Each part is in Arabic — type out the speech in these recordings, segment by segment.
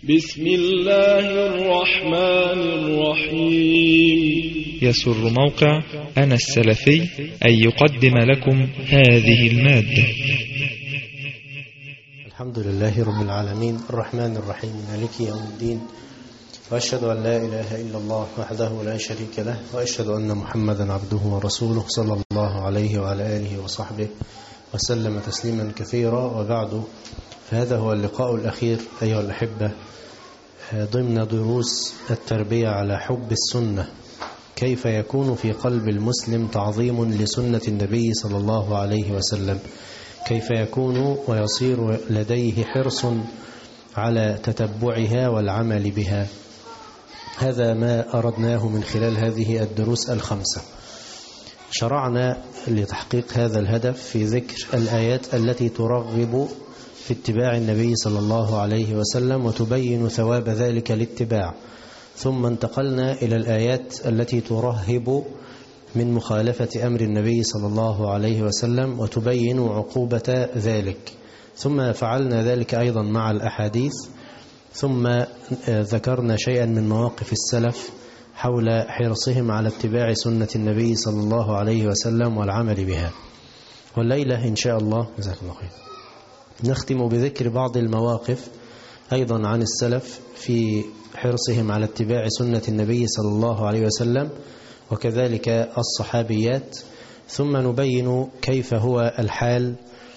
بسم الله الرحمن الرحيم. يسر موقع أنا السلفي أن يقدم لكم هذه المادة. الحمد لله رب العالمين الرحمن الرحيم مالك يوم الدين، وأشهد أن لا إله إلا الله وحده لا شريك له، وأشهد أن محمدا عبده ورسوله صلى الله عليه وعلى آله وصحبه وسلم تسليما كثيرا. وبعد، فهذا هو اللقاء الأخير أيها الأحبة ضمن دروس التربية على حب السنة. كيف يكون في قلب المسلم تعظيم لسنة النبي صلى الله عليه وسلم، كيف يكون ويصير لديه حرص على تتبعها والعمل بها. هذا ما أردناه من خلال هذه الدروس الخمسة. شرعنا لتحقيق هذا الهدف في ذكر الآيات التي ترغب في اتباع النبي صلى الله عليه وسلم وتبين ثواب ذلك الاتباع، ثم انتقلنا إلى الآيات التي ترهب من مخالفة أمر النبي صلى الله عليه وسلم وتبين عقوبة ذلك، ثم فعلنا ذلك أيضا مع الأحاديث، ثم ذكرنا شيئا من مواقف السلف حول حرصهم على اتباع سنة النبي صلى الله عليه وسلم والعمل بها. والليلة إن شاء الله جزاك الله خير نختم بذكر بعض المواقف أيضا عن السلف في حرصهم على اتباع سنة النبي صلى الله عليه وسلم، وكذلك الصحابيات، ثم نبين كيف هو الحال،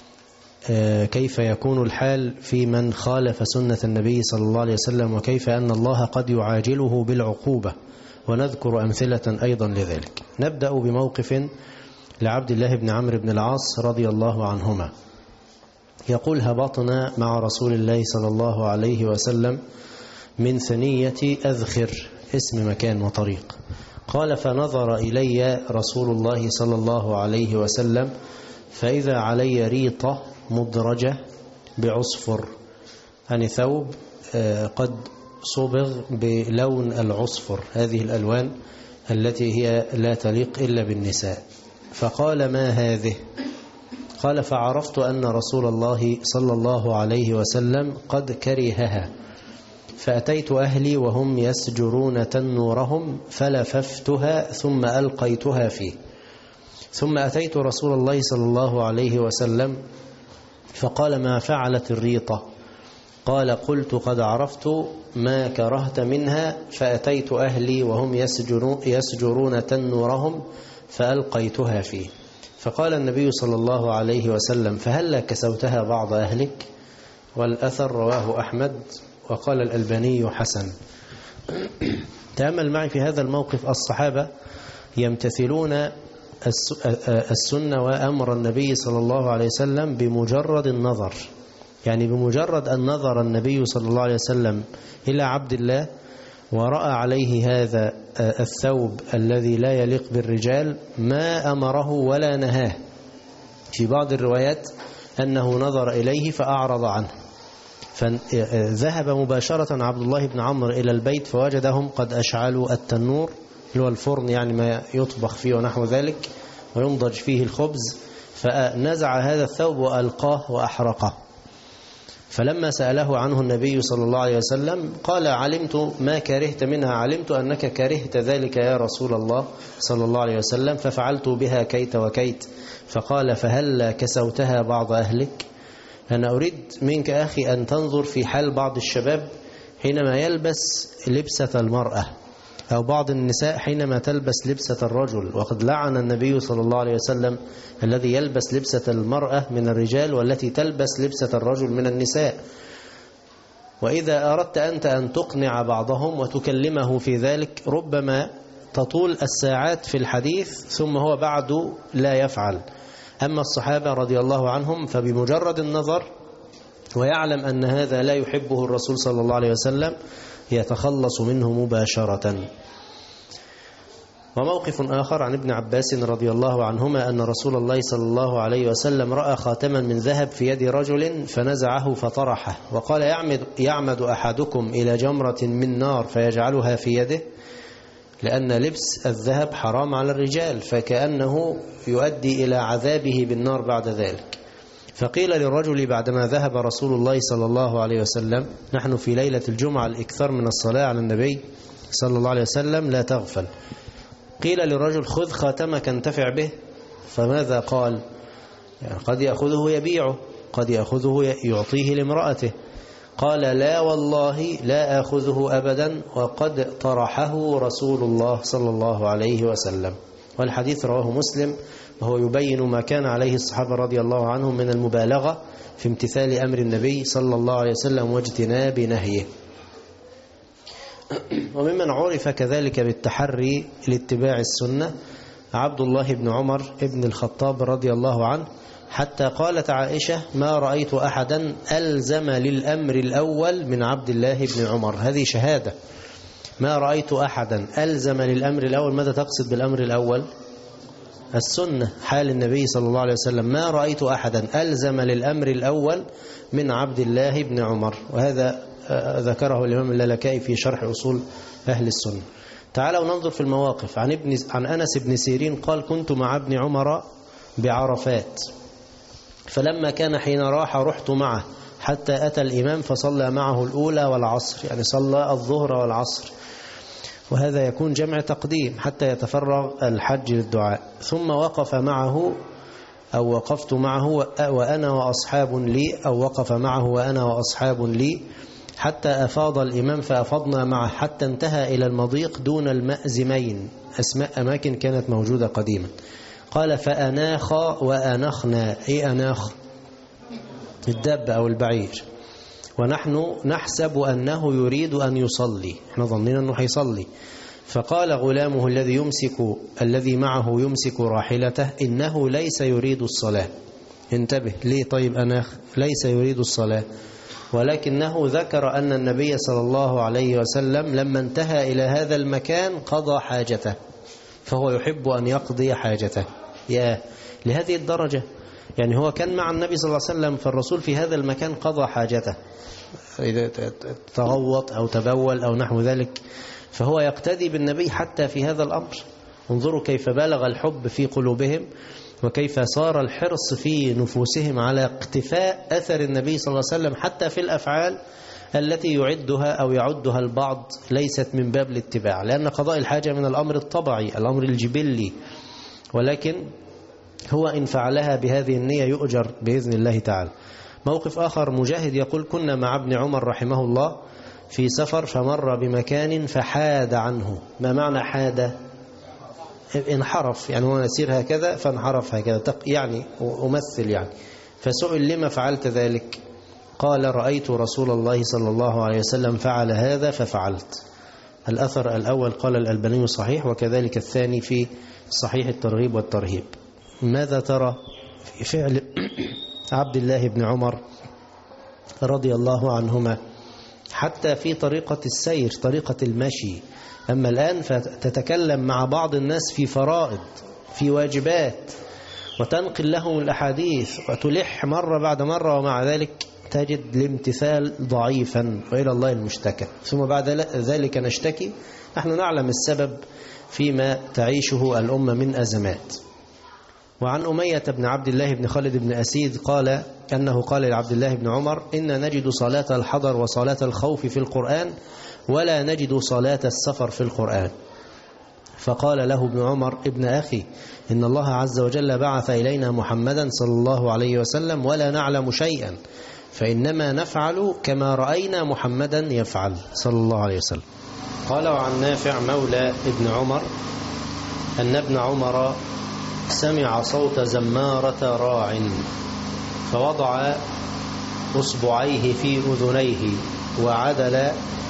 كيف يكون الحال في من خالف سنة النبي صلى الله عليه وسلم، وكيف أن الله قد يعاجله بالعقوبة، ونذكر أمثلة أيضا لذلك. نبدأ بموقف لعبد الله بن عمرو بن العاص رضي الله عنهما. يقول: هبطنا مع رسول الله صلى الله عليه وسلم من ثنية أذخر، اسم مكان وطريق. قال: فنظر إلي رسول الله صلى الله عليه وسلم فإذا علي ريطة مدرجة بعصفر، يعني ثوب قد صبغ بلون العصفر، هذه الألوان التي هي لا تليق إلا بالنساء. فقال: ما هذه؟ قال: فعرفت أن رسول الله صلى الله عليه وسلم قد كرهها، فأتيت أهلي وهم يسجرون تنورهم فلففتها ثم ألقيتها فيه، ثم أتيت رسول الله صلى الله عليه وسلم فقال: ما فعلت الريطة؟ قال: قلت: قد عرفت ما كرهت منها فأتيت أهلي وهم يسجرون تنورهم فألقيتها فيه. فقال النبي صلى الله عليه وسلم: فهل كسوتها بعض أهلك؟ والأثر رواه أحمد، وقال الألباني حسن. تأمل معي في هذا الموقف، الصحابة يمتثلون السنة وأمر النبي صلى الله عليه وسلم بمجرد النظر، يعني بمجرد أن نظر النبي صلى الله عليه وسلم إلى عبد الله ورأى عليه هذا الثوب الذي لا يليق بالرجال ما أمره ولا نهاه. في بعض الروايات أنه نظر إليه فأعرض عنه، فذهب مباشرة عبد الله بن عمرو إلى البيت فوجدهم قد أشعلوا التنور، اللي هو الفرن، يعني ما يطبخ فيه ونحو ذلك وينضج فيه الخبز، فنزع هذا الثوب وألقاه وأحرقه. فلما سأله عنه النبي صلى الله عليه وسلم قال: علمت ما كرهت منها، علمت أنك كرهت ذلك يا رسول الله صلى الله عليه وسلم، ففعلت بها كيت وكيت. فقال: فهل كسوتها بعض أهلك؟ أنا أريد منك أخي أن تنظر في حال بعض الشباب حينما يلبس لبسة المرأة، أو بعض النساء حينما تلبس لبسة الرجل، وقد لعن النبي صلى الله عليه وسلم الذي يلبس لبسة المرأة من الرجال والتي تلبس لبسة الرجل من النساء. وإذا أردت أنت أن تقنع بعضهم وتكلمه في ذلك ربما تطول الساعات في الحديث ثم هو بعد لا يفعل. أما الصحابة رضي الله عنهم فبمجرد النظر ويعلم أن هذا لا يحبه الرسول صلى الله عليه وسلم يتخلص منه مباشرة. وموقف آخر عن ابن عباس رضي الله عنهما أن رسول الله صلى الله عليه وسلم رأى خاتما من ذهب في يد رجل فنزعه فطرحه، وقال: يعمد أحدكم إلى جمرة من نار فيجعلها في يده، لأن لبس الذهب حرام على الرجال، فكأنه يؤدي إلى عذابه بالنار بعد ذلك. فقيل للرجل بعدما ذهب رسول الله صلى الله عليه وسلم، نحن في ليلة الجمعة الإكثار من الصلاة على النبي صلى الله عليه وسلم لا تغفل. قيل للرجل خذ خاتمك انتفع به، فماذا قال؟ يعني قد يأخذه يبيعه، قد يأخذه يعطيه لامرأته. قال لا والله لا آخذه أبدا، وقد طرحه رسول الله صلى الله عليه وسلم. والحديث رواه مسلم، وهو يبين ما كان عليه الصحابة رضي الله عنهم من المبالغة في امتثال أمر النبي صلى الله عليه وسلم واجتناب نهيه. وممن عرف كذلك بالتحري لاتباع السنة عبد الله بن عمر بن الخطاب رضي الله عنه، حتى قالت عائشة ما رأيت أحدا ألزم للأمر الأول من عبد الله بن عمر. هذه شهادة. ما رأيت أحدا ألزم للأمر الأول. ماذا تقصد بالأمر الأول؟ السنة، حال النبي صلى الله عليه وسلم. ما رأيت أحدا ألزم للأمر الأول من عبد الله بن عمر. وهذا ذكره الإمام اللالكائي في شرح أصول أهل السنة. تعالوا ننظر في المواقف. عن أنس بن سيرين قال كنت مع ابن عمر بعرفات، فلما كان حين راح رحت معه حتى أتى الإمام فصلى معه الأولى والعصر، يعني صلى الظهر والعصر، وهذا يكون جمع تقديم حتى يتفرغ الحج للدعاء. ثم وقف معه أو وقفت معه وأنا وأصحاب لي، أو وقف معه وأنا وأصحاب لي حتى أفاض الإمام فأفضنا معه حتى انتهى إلى المضيق دون المأزمين، أسماء أماكن كانت موجودة قديما. قال فأناخ وأنخنا. إيه أناخ؟ الدب أو البعير. ونحن نحسب أنه يريد أن يصلي، احنا ظنين أنه هيصلي. فقال غلامه الذي معه يمسك راحلته إنه ليس يريد الصلاة. انتبه، ليه طيب أناخ؟ ليس يريد الصلاة، ولكنه ذكر أن النبي صلى الله عليه وسلم لما انتهى إلى هذا المكان قضى حاجته، فهو يحب أن يقضي حاجته. يا لهذه الدرجة، يعني هو كان مع النبي صلى الله عليه وسلم، فالرسول في هذا المكان قضى حاجته، إذا تغوط أو تبول أو نحو ذلك، فهو يقتدي بالنبي حتى في هذا الأمر. انظروا كيف بلغ الحب في قلوبهم، وكيف صار الحرص في نفوسهم على اقتفاء أثر النبي صلى الله عليه وسلم حتى في الأفعال التي يعدها أو يعدها البعض ليست من باب الاتباع، لأن قضاء الحاجة من الأمر الطبعي، الأمر الجبلي، ولكن هو إن فعلها بهذه النية يؤجر بإذن الله تعالى. موقف آخر، مجاهد يقول كنا مع ابن عمر رحمه الله في سفر فمر بمكان فحاد عنه. ما معنى حاد؟ انحرف، يعني هو نسير هكذا فانحرف هكذا، يعني أمثل يعني. فسئل لما فعلت ذلك؟ قال رأيت رسول الله صلى الله عليه وسلم فعل هذا ففعلت. الأثر الأول قال الألباني صحيح، وكذلك الثاني في صحيح الترغيب والترهيب. ماذا ترى في فعل عبد الله بن عمر رضي الله عنهما حتى في طريقة السير، طريقة المشي؟ أما الآن فتتكلم مع بعض الناس في فرائض، في واجبات، وتنقل لهم الأحاديث وتلح مرة بعد مرة، ومع ذلك تجد الامتثال ضعيفا وإلى الله المشتكى. ثم بعد ذلك نشتكي. نحن نعلم السبب فيما تعيشه الأمة من أزمات. وعن أمية بن عبد الله بن خالد بن أسيد قال أنه قال لعبد الله بن عمر إن نجد صلاة الحضر وصلاة الخوف في القرآن ولا نجد صلاة السفر في القرآن. فقال له ابن عمر ابن أخي إن الله عز وجل بعث إلينا محمدا صلى الله عليه وسلم ولا نعلم شيئا، فإنما نفعل كما رأينا محمدا يفعل صلى الله عليه وسلم. قال وعن نافع مولى ابن عمر أن ابن عمر سمع صوت زمارة راع فوضع أصبعيه في أذنيه وعدل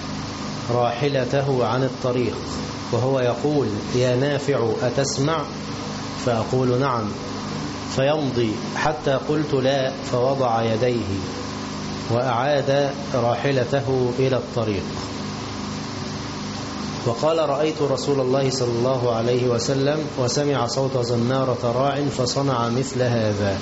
راحلته عن الطريق وهو يقول يا نافع أتسمع؟ فأقول نعم، فيمضي حتى قلت لا، فوضع يديه وأعاد راحلته إلى الطريق. وقال رأيت رسول الله صلى الله عليه وسلم وسمع صوت زمارة راع فصنع مثل هذا.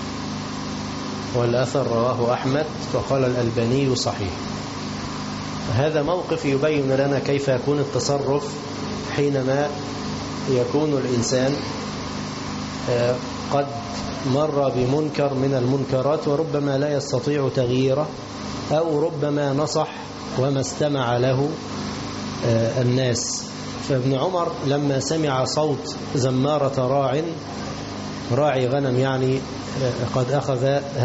والأثر رواه أحمد وقال الألباني صحيح. هذا موقف يبين لنا كيف يكون التصرف حينما يكون الإنسان قد مر بمنكر من المنكرات وربما لا يستطيع تغييره، أو ربما نصح وما استمع له الناس. فابن عمر لما سمع صوت زمارة راعي غنم يعني قد أخذ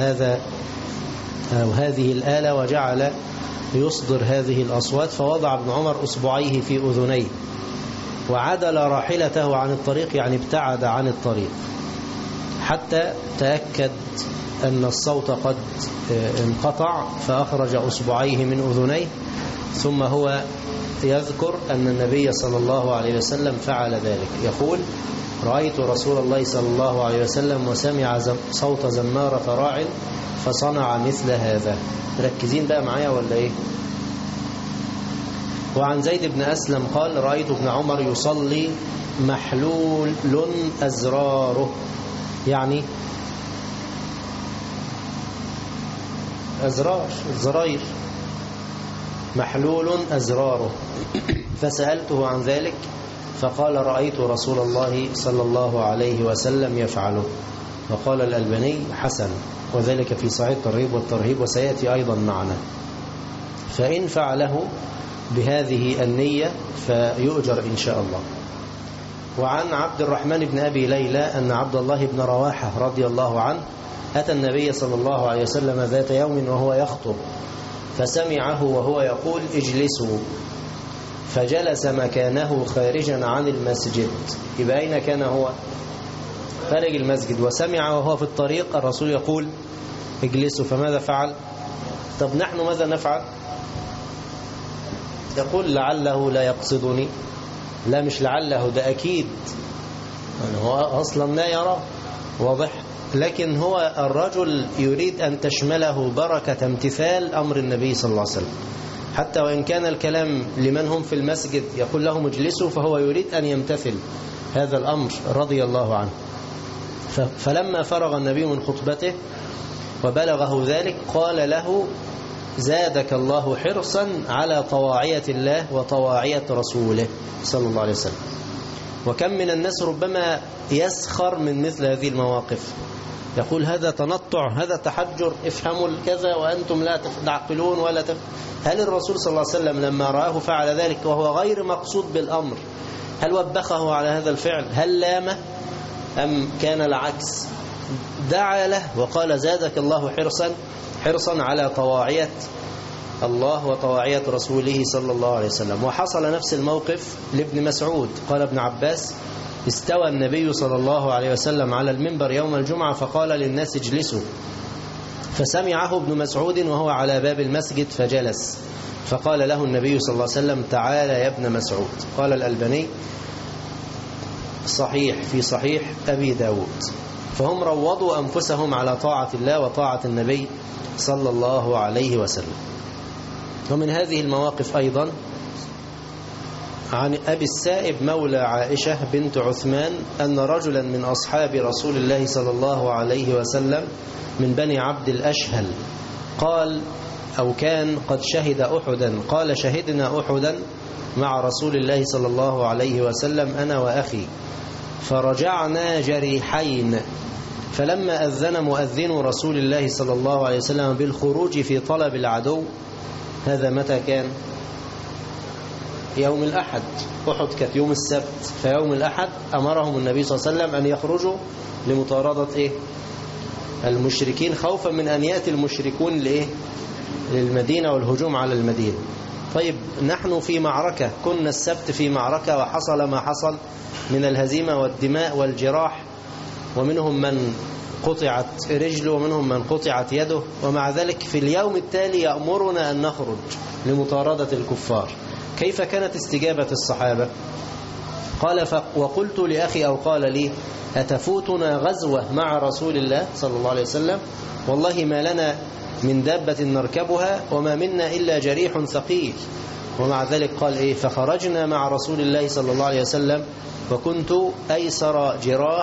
هذه الآلة وجعل يصدر هذه الأصوات، فوضع ابن عمر أصبعيه في أذنيه وعدل راحلته عن الطريق، يعني ابتعد عن الطريق حتى تأكد أن الصوت قد انقطع، فأخرج أصبعيه من أذنيه. ثم هو يذكر أن النبي صلى الله عليه وسلم فعل ذلك، يقول: رأيت رسول الله صلى الله عليه وسلم وسمع صوت زمارة راع فصنع مثل هذا. مركزين بقى معايا ولا إيه؟ وعن زيد بن أسلم قال: رأيت ابن عمر يصلي محلول أزراره، يعني الزراير، محلول أزراره، فسألته عن ذلك فقال: رأيت رسول الله صلى الله عليه وسلم يفعله. وقال الألباني: حسن، وذلك في صحيح الترغيب والترهيب، وسيأتي أيضا معنا. فإن فعله بهذه النية فيؤجر إن شاء الله. وعن عبد الرحمن بن أبي ليلى أن عبد الله بن رواحة رضي الله عنه أتى النبي صلى الله عليه وسلم ذات يوم وهو يخطب، فسمعه وهو يقول: اجلسوا، فجلس مكانه خارجا عن المسجد. يبقى أين كان هو؟ خارج المسجد. وسمع وهو في الطريق الرسول يقول: اجلسوا، فماذا فعل؟ طب نحن ماذا نفعل؟ يقول: لعله لا يقصدني. لا، مش لعله، ده أكيد، يعني هو أصلا لا يرى، واضح. لكن هو الرجل يريد أن تشمله بركة امتثال أمر النبي صلى الله عليه وسلم، حتى وإن كان الكلام لمن هم في المسجد يقول لهم اجلسوا، فهو يريد أن يمتثل هذا الأمر رضي الله عنه. فلما فرغ النبي من خطبته وبلغه ذلك قال له: زادك الله حرصا على طواعية الله وطواعية رسوله صلى الله عليه وسلم. وكم من الناس ربما يسخر من مثل هذه المواقف، يقول: هذا تنطع، هذا تحجر، افهموا كذا وأنتم لا تعقلون ولا هل الرسول صلى الله عليه وسلم لما رآه فعل ذلك وهو غير مقصود بالأمر، هل وبخه على هذا الفعل؟ هل لامه؟ أم كان العكس؟ دعا له وقال: زادك الله حرصا على طواعية الله وطواعية رسوله صلى الله عليه وسلم. وحصل نفس الموقف لابن مسعود. قال ابن عباس: استوى النبي صلى الله عليه وسلم على المنبر يوم الجمعة فقال للناس: اجلسوا، فسمعه ابن مسعود وهو على باب المسجد فجلس، فقال له النبي صلى الله عليه وسلم: تعال يا ابن مسعود. قال الألباني: صحيح في صحيح أبي داود. فهم روضوا أنفسهم على طاعة الله وطاعة النبي صلى الله عليه وسلم. ومن هذه المواقف أيضا عن أبي السائب مولى عائشة بنت عثمان أن رجلا من أصحاب رسول الله صلى الله عليه وسلم من بني عبد الأشهل قال أو كان قد شهد أحدا، قال: شهدنا أحدا مع رسول الله صلى الله عليه وسلم أنا وأخي، فرجعنا جريحين، فلما أذن مؤذن رسول الله صلى الله عليه وسلم بالخروج في طلب العدو، هذا متى كان؟ يوم الأحد. أحد كانت يوم السبت، فيوم الأحد أمرهم النبي صلى الله عليه وسلم أن يخرجوا لمطاردة المشركين، خوفا من أن يأتي المشركون للمدينة والهجوم على المدينة. طيب، نحن في معركة، كنا السبت في معركة وحصل ما حصل من الهزيمة والدماء والجراح، ومنهم من قطعت رجله ومنهم من قطعت يده، ومع ذلك في اليوم التالي يأمرنا أن نخرج لمطاردة الكفار. كيف كانت استجابة الصحابة؟ قال: وقلت لأخي أو قال لي: أتفوتنا غزوة مع رسول الله صلى الله عليه وسلم؟ والله ما لنا من دابة نركبها وما منا إلا جريح ثقيل. ومع ذلك قال: فخرجنا مع رسول الله صلى الله عليه وسلم وكنت أيسر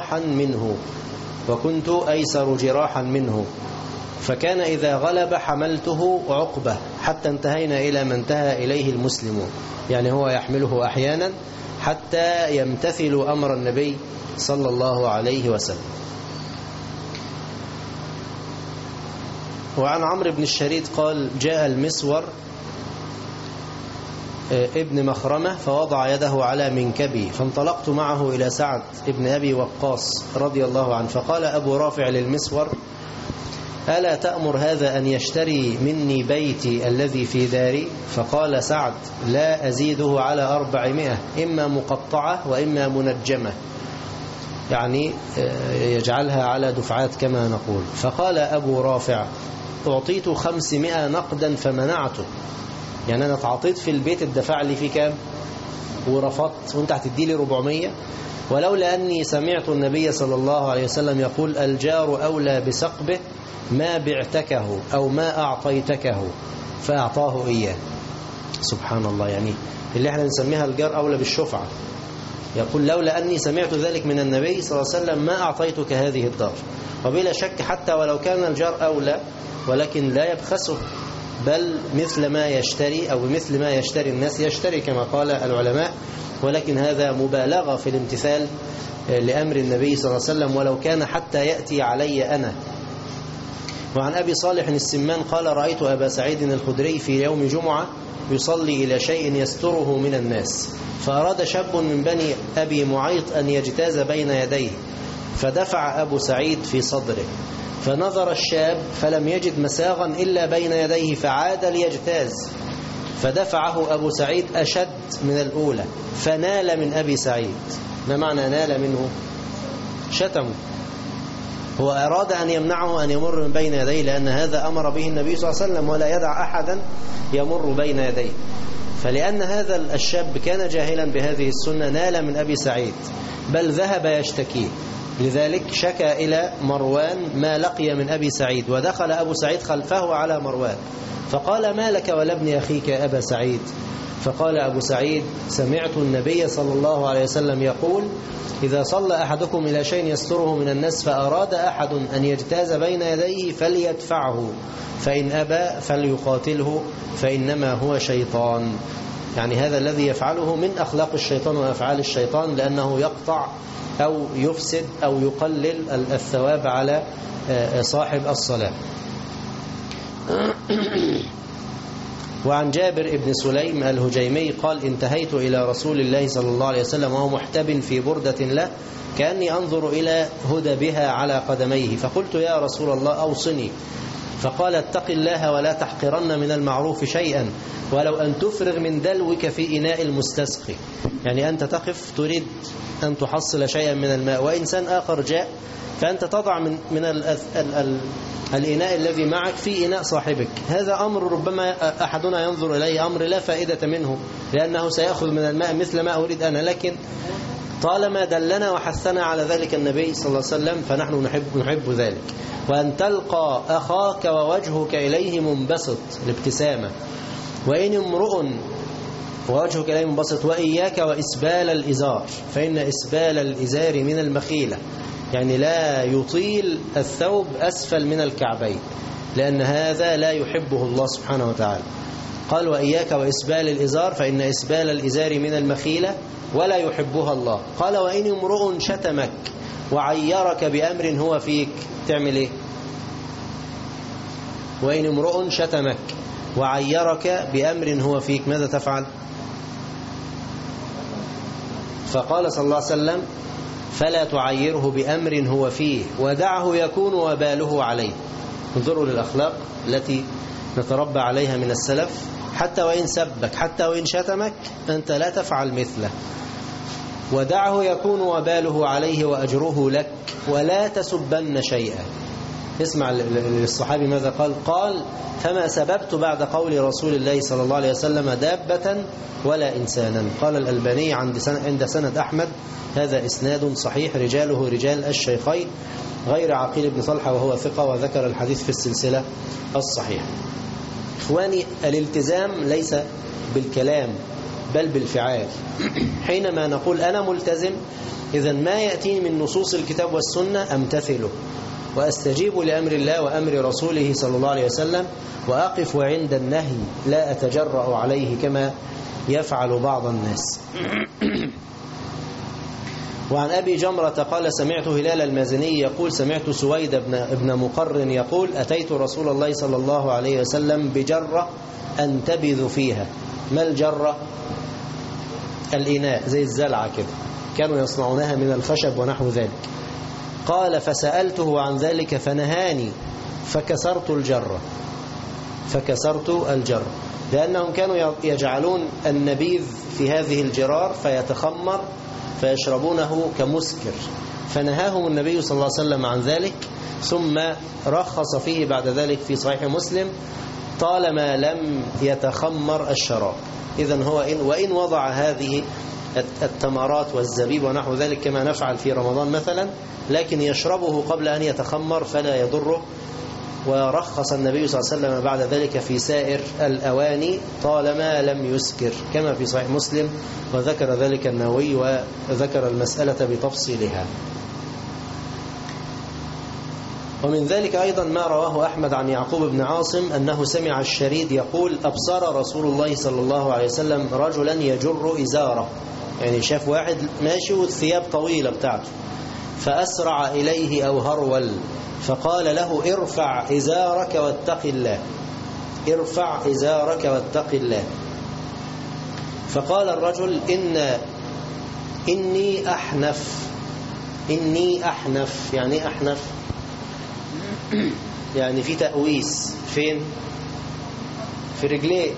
جراحا منه، فكان إذا غلب حملته عقبة حتى انتهينا إلى ما انتهى إليه المسلمون، يعني هو يحمله أحيانا حتى يمتثل أمر النبي صلى الله عليه وسلم. وعن عمرو بن الشريد قال جاء المسور ابن مخرمة فوضع يده على منكبي فانطلقت معه إلى سعد ابن أبي وقاص رضي الله عنه فقال أبو رافع للمسور ألا تأمر هذا أن يشتري مني بيتي الذي في داري؟ فقال سعد لا أزيده على 400 إما مقطعة وإما منجمة، يعني يجعلها على دفعات كما نقول. فقال أبو رافع أعطيت 500 نقدا فمنعته، يعني أنا تعطيت في البيت الدفع لي فيه كام ورفضت وانت هتدي لي 400، ولولا أني سمعت النبي صلى الله عليه وسلم يقول الجار أولى بسقبه ما بعتكه أو ما أعطيتكه فأعطاه إياه. سبحان الله، يعني اللي احنا نسميها الجار أولى بالشفعة، يقول لولا أني سمعت ذلك من النبي صلى الله عليه وسلم ما أعطيتك هذه الدار. وبلا شك حتى ولو كان الجار أولى ولكن لا يبخسه، بل مثل ما يشتري أو مثل ما يشتري الناس يشتري كما قال العلماء، ولكن هذا مبالغة في الامتثال لأمر النبي صلى الله عليه وسلم ولو كان حتى يأتي علي أنا. وعن أبي صالح السمان قال رأيت أبا سعيد الخدري في يوم جمعة يصلي إلى شيء يستره من الناس، فأراد شاب من بني أبي معيط أن يجتاز بين يديه، فدفع أبو سعيد في صدره، فنظر الشاب فلم يجد مساغا إلا بين يديه فعاد ليجتاز، فدفعه أبو سعيد أشد من الأولى فنال من أبي سعيد. ما معنى نال منه؟ شتمه. هو أراد أن يمنعه أن يمر من بين يديه، لأن هذا أمر به النبي صلى الله عليه وسلم ولا يدع أحدا يمر بين يديه. فلأن هذا الشاب كان جاهلا بهذه السنة نال من أبي سعيد، بل ذهب يشتكيه، لذلك شكى إلى مروان ما لقي من أبي سعيد، ودخل أبو سعيد خلفه على مروان فقال ما لك ولابن أخيك يا أبا سعيد؟ فقال أبو سعيد سمعت النبي صلى الله عليه وسلم يقول إذا صلى أحدكم إلى شيء يستره من الناس فأراد أحد أن يجتاز بين يديه فليدفعه، فإن أبى فليقاتله فإنما هو شيطان. يعني هذا الذي يفعله من أخلاق الشيطان وأفعال الشيطان، لأنه يقطع أو يفسد أو يقلل الثواب على صاحب الصلاة. وعن جابر بن سليم الهجيمي قال انتهيت إلى رسول الله صلى الله عليه وسلم وهو محتب في بردة له كأني أنظر إلى هدبها على قدميه، فقلت يا رسول الله أوصني، فقال اتق الله ولا تحقرن من المعروف شيئا ولو أن تفرغ من دلوك في إناء المستسقي. يعني أنت تقف تريد أن تحصل شيئا من الماء وإنسان آخر جاء، فأنت تضع من الإناء الذي معك في إناء صاحبك. هذا أمر ربما أحدنا ينظر إليه أمر لا فائدة منه، لأنه سيأخذ من الماء مثل ما أريد أنا، لكن طالما دلنا وحثنا على ذلك النبي صلى الله عليه وسلم فنحن نحب ذلك. وأن تلقى أخاك ووجهك إليه منبسط، الابتسامة، وإن امرؤ ووجهك إليه منبسط، وإياك وإسبال الإزار فإن إسبال الإزار من المخيلة، يعني لا يطيل الثوب أسفل من الكعبين، لأن هذا لا يحبه الله سبحانه وتعالى. قال وإياك وإسبال الإزار فإن إسبال الإزار من المخيلة ولا يحبها الله. قال وإن امرؤ شتمك وعيرك بأمر هو فيك تعمل إيه؟ وإن امرؤ شتمك وعيرك بأمر هو فيك ماذا تفعل؟ فقال صلى الله عليه وسلم فلا تعيره بأمر هو فيه ودعه يكون وباله عليه. انظروا للأخلاق التي نتربى عليها من السلف، حتى وإن سبك حتى وإن شتمك أنت لا تفعل مثله، ودعه يكون وباله عليه وأجره لك ولا تسبن شيئا. اسمع للصحابي ماذا قال؟ قال فما سببت بعد قول رسول الله صلى الله عليه وسلم دابة ولا إنسانا. قال الألباني عند سند أحمد هذا إسناد صحيح رجاله رجال الشيخين غير عقيل بن طلحة وهو ثقة، وذكر الحديث في السلسلة الصحيحة. إخواني الالتزام ليس بالكلام بل بالفعال. حينما نقول أنا ملتزم إذا ما يأتيني من نصوص الكتاب والسنة أمتثله وأستجيب لأمر الله وأمر رسوله صلى الله عليه وسلم، وأقف عند النهي لا أتجرأ عليه كما يفعل بعض الناس. وعن أبي جمرة قال سمعت هلال المازني يقول سمعت سويد بن مقرن يقول أتيت رسول الله صلى الله عليه وسلم بجرة أنتبذ فيها. ما الجرة؟ الإناء زي الزلعة كده، كانوا يصنعونها من الخشب ونحو ذلك. قال فسألته عن ذلك فنهاني فكسرت الجرة لأنهم كانوا يجعلون النبيذ في هذه الجرار فيتخمر فيشربونه كمسكر، فنهاهم النبي صلى الله عليه وسلم عن ذلك، ثم رخص فيه بعد ذلك في صحيح مسلم طالما لم يتخمر الشراب. إذن هو وإن وضع هذه التمرات والزبيب ونحو ذلك كما نفعل في رمضان مثلا، لكن يشربه قبل أن يتخمر فلا يضره. ورخص النبي صلى الله عليه وسلم بعد ذلك في سائر الأواني طالما لم يسكر كما في صحيح مسلم، وذكر ذلك النووي وذكر المسألة بتفصيلها. ومن ذلك أيضا ما رواه أحمد عن يعقوب بن عاصم أنه سمع الشريد يقول أبصر رسول الله صلى الله عليه وسلم رجلا يجر إزاره، يعني شاف واحد ماشي والثياب طويلة بتاعته، فأسرع إليه أو هرول فقال له ارفع إزارك واتق الله، ارفع إزارك واتق الله. فقال الرجل إني أحنف. يعني أحنف يعني في تأويس. فين؟ في رجليه.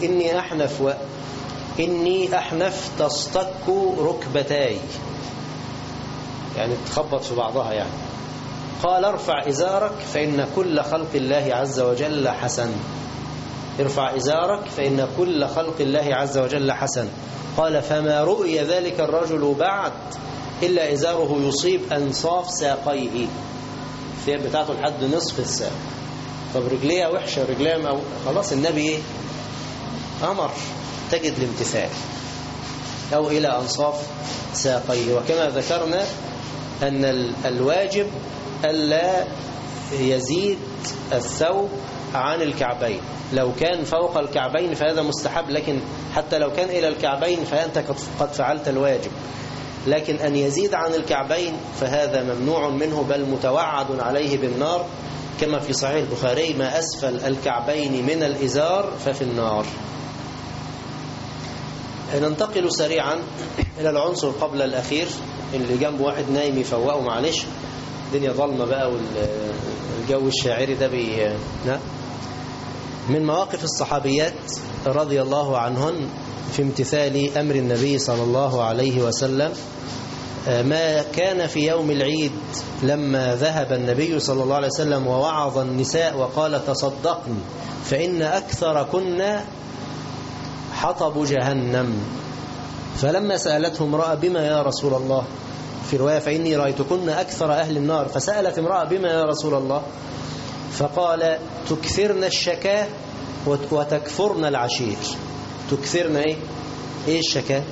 إني أحنف تصطك ركبتاي، يعني تخبط في بعضها يعني. قال ارفع إزارك فإن كل خلق الله عز وجل حسن، ارفع إزارك فإن كل خلق الله عز وجل حسن. قال فما رؤي ذلك الرجل بعد إلا إزاره يصيب أنصاف ساقيه، الثياب بتاعته لحد نصف الساق. طب رجليه وحشة، رجليه خلاص النبي أمر تجد الامتثال، أو إلى أنصاف ساقيه. وكما ذكرنا أن الواجب ألا يزيد الثوب عن الكعبين، لو كان فوق الكعبين فهذا مستحب، لكن حتى لو كان إلى الكعبين فأنت قد فعلت الواجب. لكن أن يزيد عن الكعبين فهذا ممنوع منه، بل متوعد عليه بالنار، كما في صحيح البخاري ما أسفل الكعبين من الإزار ففي النار. ننتقل سريعا إلى العنصر قبل الأخير، اللي جنب واحد نايم يفوقه، معلش الدنيا ظلمة بقى والجو الشاعري ده من مواقف الصحابيات رضي الله عنهن في امتثال أمر النبي صلى الله عليه وسلم. ما كان في يوم العيد لما ذهب النبي صلى الله عليه وسلم ووعظ النساء وقال تصدقن فإن أكثركن حطب جهنم، فلما سألته امرأة بما يا رسول الله، في رواية فإني رأيتكن أكثر أهل النار، فسألت امرأة بما يا رسول الله، فقال تكثرن الشكاة وتكفرن العشير. تكثرن ايه الشكاة؟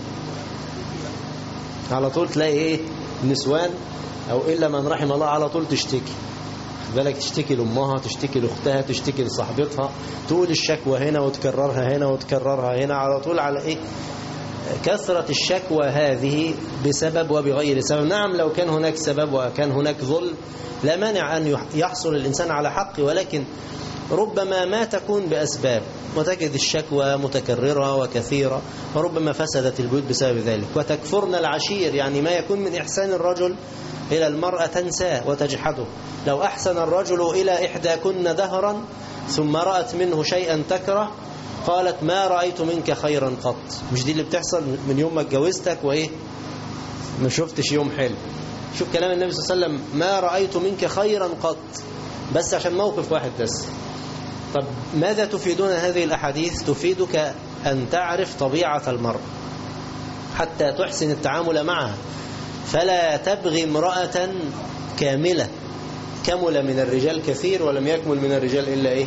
على طول تلاقي نسوان او الا من رحم الله على طول تشتكي، بالك تشتكي لامها، تشتكي لاختها، تشتكي لصاحبتها، تقول الشكوى هنا وتكررها هنا وتكررها هنا، على طول على كثرة الشكوى هذه بسبب وبغير سبب. نعم لو كان هناك سبب وكان هناك ظلم لا مانع أن يحصل الإنسان على حق، ولكن ربما ما تكون بأسباب، وتجد الشكوى متكررة وكثيرة، وربما فسدت البيوت بسبب ذلك. وتكفرن العشير يعني ما يكون من إحسان الرجل إلى المرأة تنساه وتجحده. لو أحسن الرجل إلى إحداكن دهرا ثم رأت منه شيئا تكره قالت ما رأيت منك خيرا قط. مش دي اللي بتحصل من يوم ما اتجوزتك ما شفتش يوم حلو. شوف كلام النبي صلى الله عليه وسلم ما رأيت منك خيرا قط، بس عشان موقف واحد بس. طب ماذا تفيدنا هذه الأحاديث؟ تفيدك أن تعرف طبيعة المرء حتى تحسن التعامل معها، فلا تبغي امرأة كاملة. كمل من الرجال كثير ولم يكمل من الرجال إلا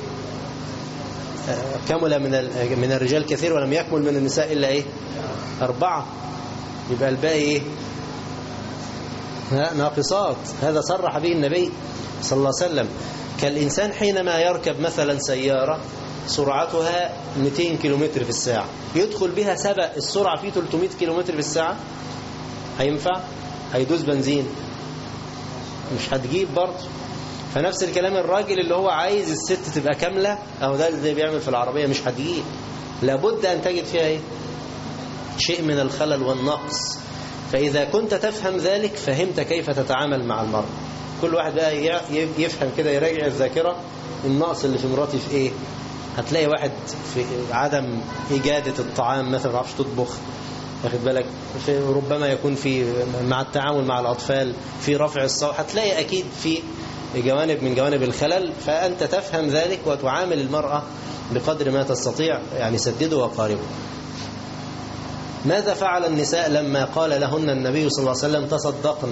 كمل من الرجال كثير ولم يكمل من النساء إلا 4، يبقى الباقي ناقصات. هذا صرح به النبي صلى الله عليه وسلم. كالإنسان حينما يركب مثلا سيارة سرعتها 200 كيلومتر في الساعة، يدخل بها سبق السرعة فيه 300 كيلومتر في الساعة، هينفع؟ هيدوس بنزين؟ مش هتجيب برضه. فنفس الكلام الراجل اللي هو عايز الست تبقى كاملة، أو ده اللي بيعمل في العربية، مش هتجيب. لابد أن تجد فيها إيه؟ شيء من الخلل والنقص. فإذا كنت تفهم ذلك فهمت كيف تتعامل مع المرأة. كل واحد بقى يفهم كده، يراجع الذاكرة، النقص اللي في مراتي في إيه. هتلاقي واحد في عدم إجادة الطعام مثلا، ما بيعرفش تطبخ، واخد بالك، في ربما يكون في مع التعامل مع الأطفال في رفع الصوت، هتلاقي أكيد في جوانب من جوانب الخلل. فأنت تفهم ذلك وتعامل المرأة بقدر ما تستطيع، يعني سدده وقاربه. ماذا فعل النساء لما قال لهن النبي صلى الله عليه وسلم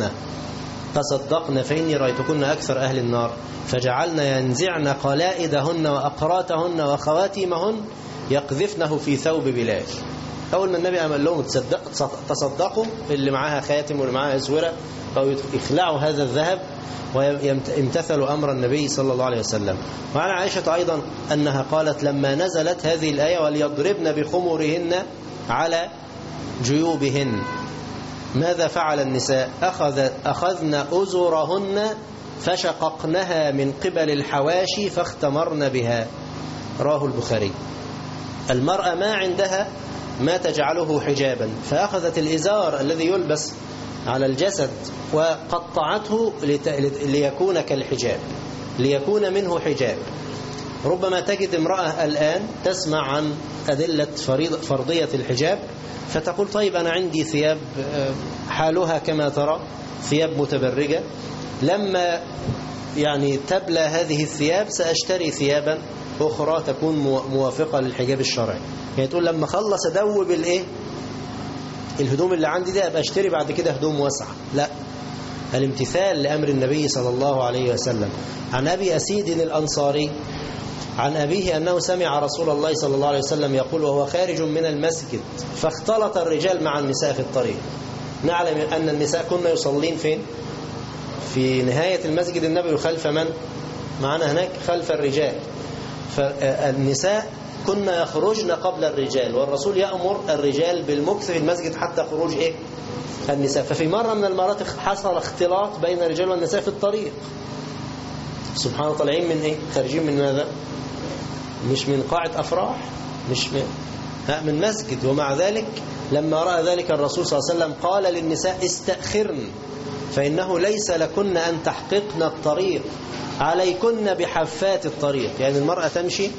تصدقن فإني رأيتكن أكثر أهل النار، فجعلن ينزعن قلائدهن وأقراتهن وخواتيمهن يقذفنه في ثوب بلال. أول ما النبي قال لهم تصدقوا، اللي معاها خاتم واللي معاها أسورة، أو يخلعوا هذا الذهب ويمتثلوا أمر النبي صلى الله عليه وسلم. وعن عائشة أيضا أنها قالت لما نزلت هذه الآية وليضربن بخمرهن على جيوبهن، ماذا فعل النساء؟ أخذن أزرهن فشققنها من قبل الحواشي فاختمرن بها. رواه البخاري. المرأة ما عندها ما تجعله حجابا، فأخذت الإزار الذي يلبس على الجسد وقطعته ليكون كالحجاب، ليكون منه حجاب. ربما تجد امرأة الآن تسمع عن أدلة فرضية الحجاب، فتقول طيب أنا عندي ثياب حالها كما ترى، ثياب متبرجة، لما يعني تبلى هذه الثياب سأشتري ثيابا أخرى تكون موافقة للحجاب الشرعي. يعني تقول لما خلص أدوب الهدوم اللي عندي دي أبقى أشتري بعد كده هدوم واسعة. لا، الامتثال لأمر النبي صلى الله عليه وسلم. عن أبي أسيد الأنصاري عن أبيه أنه سمع رسول الله صلى الله عليه وسلم يقول وهو خارج من المسجد فاختلط الرجال مع النساء في الطريق. نعلم أن النساء كنا يصلين فين؟ في نهاية المسجد النبوي خلف من؟ معنا هناك خلف الرجال. فالنساء كنا يخرجن قبل الرجال، والرسول يأمر الرجال بالمكث في المسجد حتى خروج النساء. ففي مرة من المرات حصل اختلاط بين الرجال والنساء في الطريق. سبحان الله، طالعين من خارجين من ماذا؟ مش من قاعة أفراح، مش من مسجد. ومع ذلك لما رأى ذلك الرسول صلى الله عليه وسلم قال للنساء استأخرن فإنه ليس لكن أن تحققن الطريق، عليكن بحفات الطريق. يعني المرأة تمشي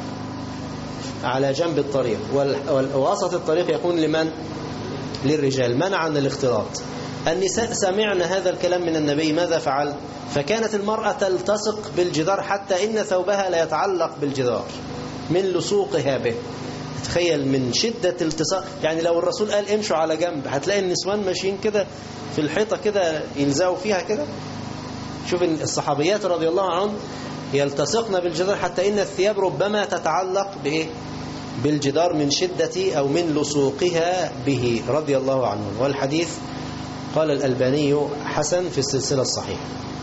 على جنب الطريق، ووسط الطريق يكون لمن؟ للرجال، منعا الاختلاط. النساء سمعن هذا الكلام من النبي، ماذا فعل؟ فكانت المرأة تلتصق بالجدار حتى إن ثوبها لا يتعلق بالجدار من لصوقها به. تخيل من شدة التصاق. يعني لو الرسول قال امشوا على جنب، هتلاقي النسوان ماشيين كده في الحيطة كده يلزقوا فيها كده. شوف الصحابيات رضي الله عنهم يلتصقن بالجدار حتى إن الثياب ربما تتعلق بالجدار من شدة أو من لصوقها به رضي الله عنهم. والحديث قال الألباني حسن في السلسلة الصحيحة.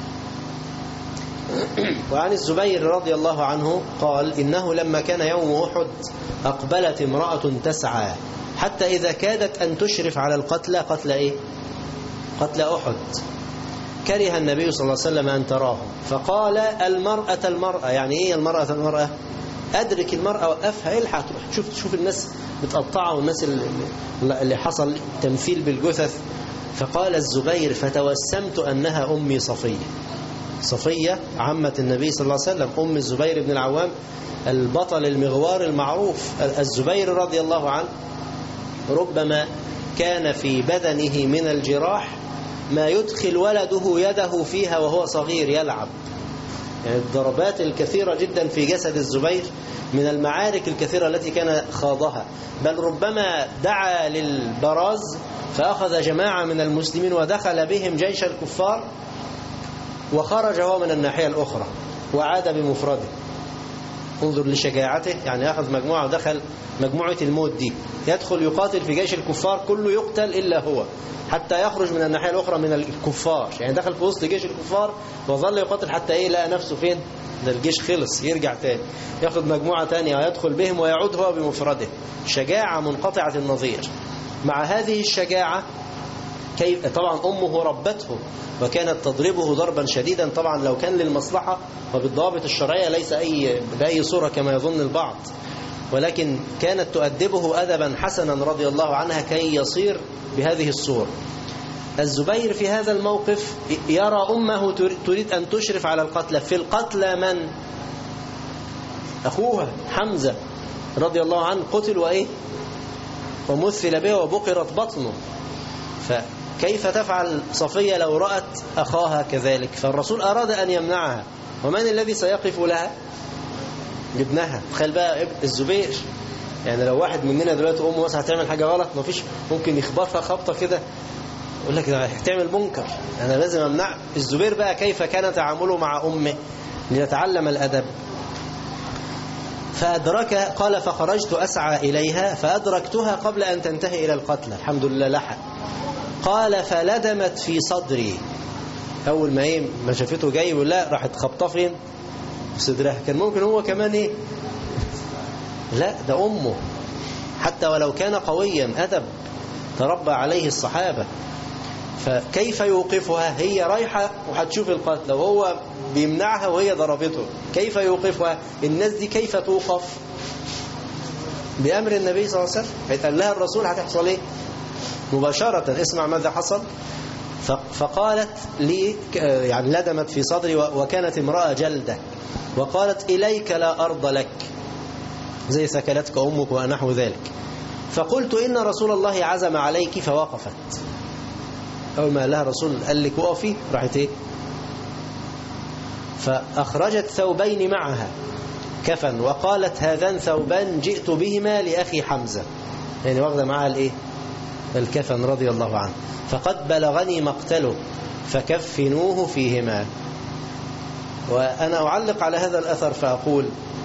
وعن الزبير رضي الله عنه قال إنه لما كان يوم أحد أقبلت امرأة تسعى حتى إذا كادت أن تشرف على القتلى. قتلى أحد. كره النبي صلى الله عليه وسلم أن تراهم فقال المرأة. يعني إيه المرأة؟ أدرك المرأة وقفها، الحق شوف الناس متقطعة والناس اللي حصل تمثيل بالجثث. فقال الزبير فتوسمت أنها أمي صفية عمة النبي صلى الله عليه وسلم، أم الزبير بن العوام البطل المغوار المعروف. الزبير رضي الله عنه ربما كان في بدنه من الجراح ما يدخل ولده يده فيها وهو صغير يلعب. يعني الضربات الكثيرة جدا في جسد الزبير من المعارك الكثيرة التي كان خاضها. بل ربما دعا للبراز فأخذ جماعة من المسلمين ودخل بهم جيش الكفار وخرج هو من الناحية الأخرى وعاد بمفرده. انظر لشجاعته، يعني أخذ مجموعة ودخل مجموعة الموت دي، يدخل يقاتل في جيش الكفار كله يقتل إلا هو حتى يخرج من الناحية الأخرى من الكفار. يعني دخل في وسط جيش الكفار وظل يقاتل حتى لقى نفسه فين؟ ده الجيش خلص، يرجع تاني ياخد مجموعة تانية ويدخل بهم ويعود هو بمفرده. شجاعة منقطعة النظير. مع هذه الشجاعة طبعا أمه ربته وكانت تضربه ضربا شديدا، طبعا لو كان للمصلحة وبالضوابط الشرعية ليس بأي صورة كما يظن البعض، ولكن كانت تؤدبه أدبا حسنا رضي الله عنها كي يصير بهذه الصورة. الزبير في هذا الموقف يرى أمه تريد أن تشرف على القتلى. في القتلى من؟ أخوها حمزة رضي الله عنه قتل وإيه؟ ومثل به وبقرت بطنه. فكيف تفعل صفية لو رأت أخاها كذلك؟ فالرسول أراد أن يمنعها، ومن الذي سيقف لها؟ ابنها. تخيل بقى الزبير، يعني لو واحد مننا دلوقتي أمه مثلا هتعمل حاجة غلط، مفيش ممكن يخبطها خبطة كده يقول لك هتعمل منكر، أنا لازم أمنع. الزبير بقى كيف كان تعامله مع أمه ليتعلم الأدب؟ فأدرك، قال فخرجت أسعى إليها فأدركتها قبل أن تنتهي إلى القتل، الحمد لله لحق. قال فلدمت في صدري، أول ما شافته جاي ولا راحت خبطة فين؟ في صدرها. كان ممكن هو كمان لا، ده أمه، حتى ولو كان قويا أدب تربى عليه الصحابة. فكيف يوقفها؟ هي رايحة وهتشوف القتل وهو بيمنعها وهي ضربته، كيف يوقفها؟ الناس دي كيف توقف؟ بأمر النبي صلى الله عليه وسلم. قال لها الرسول هتحصل ايه مباشرة. اسمع ماذا حصل. فقالت لي، يعني لدمت في صدري وكانت امرأة جلدة، وقالت إليك لا أرض لك، زي سكلتك أمك ونحو ذلك. فقلت إن رسول الله عزم عليك، فوقفت. أول ما قال لها الرسول قال لك وقفي، راحت ايه؟ فأخرجت ثوبين معها كفن، وقالت هذان ثوبان جئت بهما لأخي حمزة، يعني واخده معها الايه؟ الكفن رضي الله عنه. فقد بلغني مقتله فكفنوه فيهما. وأنا أعلق على هذا الأثر فأقول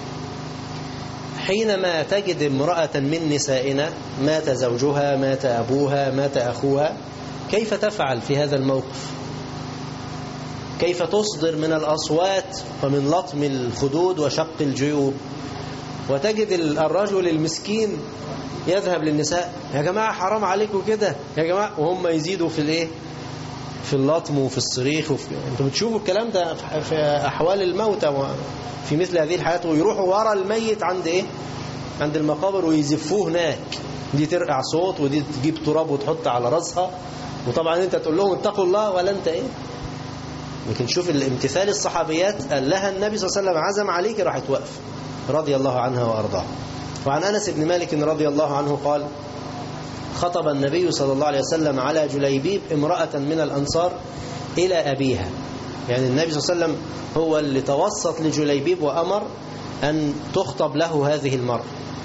حينما تجد امرأة من نسائنا مات زوجها، مات أبوها، مات أخوها، كيف تفعل في هذا الموقف؟ كيف تصدر من الأصوات ومن لطم الخدود وشق الجيوب؟ وتجد الرجل المسكين يذهب للنساء، يا جماعة حرام عليكم كده يا جماعة، وهم يزيدوا في الايه؟ في اللطم وفي الصريخ انتوا بتشوفوا الكلام ده في أحوال الموتى وفي مثل هذه الحالات، ويروحوا ورا الميت عند ايه؟ عند المقابر ويزفوه هناك، دي ترقع صوت ودي تجيب تراب وتحط على راسها، وطبعا انت تقول لهم اتقوا الله ولا انت ايه؟ لكن شوف الامتثال الصحابيات، قال لها النبي صلى الله عليه وسلم عزم عليك، راحت واقفه رضي الله عنها وارضاها. وعن أنس بن مالك رضي الله عنه قال خطب النبي صلى الله عليه وسلم على جليبيب امرأة من الأنصار إلى أبيها، يعني النبي صلى الله عليه وسلم هو اللي توسط لجليبيب وأمر أن تخطب له هذه المرأة.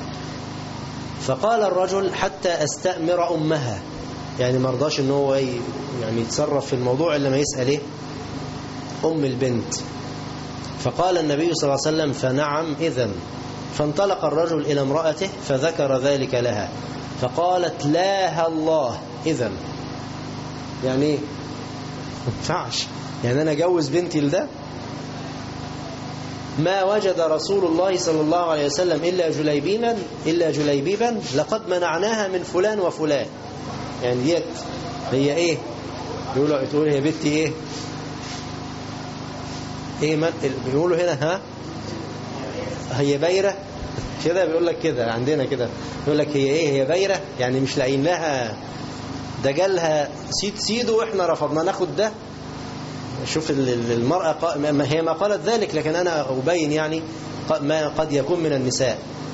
فقال الرجل حتى أستأمر أمها، يعني ما رضاش ان هو يعني يتصرف في الموضوع إلا ما يسأل ايه؟ أم البنت. فقال النبي صلى الله عليه وسلم فنعم إذن. فانطلق الرجل إلى امرأته فذكر ذلك لها، فقالت لا الله إذن. يعني ايه؟ ما ينفعش، يعني أنا أجوز بنتي لده؟ ما وجد رسول الله صلى الله عليه وسلم إلا جليبيبا لقد منعناها من فلان وفلان. يعني ديت هي ايه؟ تقول هي بنتي ايه؟ ايه بيقولوا هنا ها؟ هي بايرة كده، بيقول لك كده عندنا كده، يقول لك هي ايه؟ هي بايرة، يعني مش لاقيين لها، ده جالها سيده واحنا رفضنا ناخد ده. شوف المرأة هي ما قالت ذلك، لكن أنا أبين يعني ما قد يكون من النساء.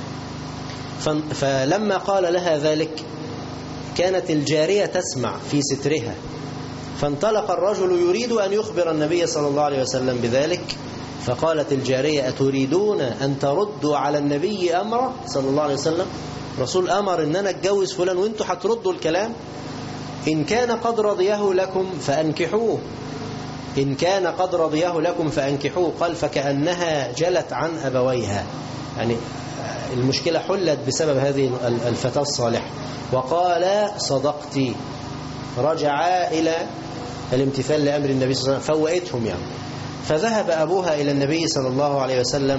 فلما قال لها ذلك كانت الجارية تسمع في سترها، فانطلق الرجل يريد أن يخبر النبي صلى الله عليه وسلم بذلك، فقالت الجارية أتريدون أن تردوا على النبي أمره صلى الله عليه وسلم؟ رسول أمر إن أنا أتجوز فلان وإنتوا هتردوا الكلام؟ إن كان قد رضيه لكم فأنكحوه، إن كان قد رضيه لكم فأنكحوه. قال فكأنها جلت عن أبويها، يعني المشكلة حلت بسبب هذه الفتاة الصالحة. وقال صدقتي، رجعا إلى الامتثال لأمر النبي صلى الله عليه وسلم، فوقتهم يعني. فذهب أبوها إلى النبي صلى الله عليه وسلم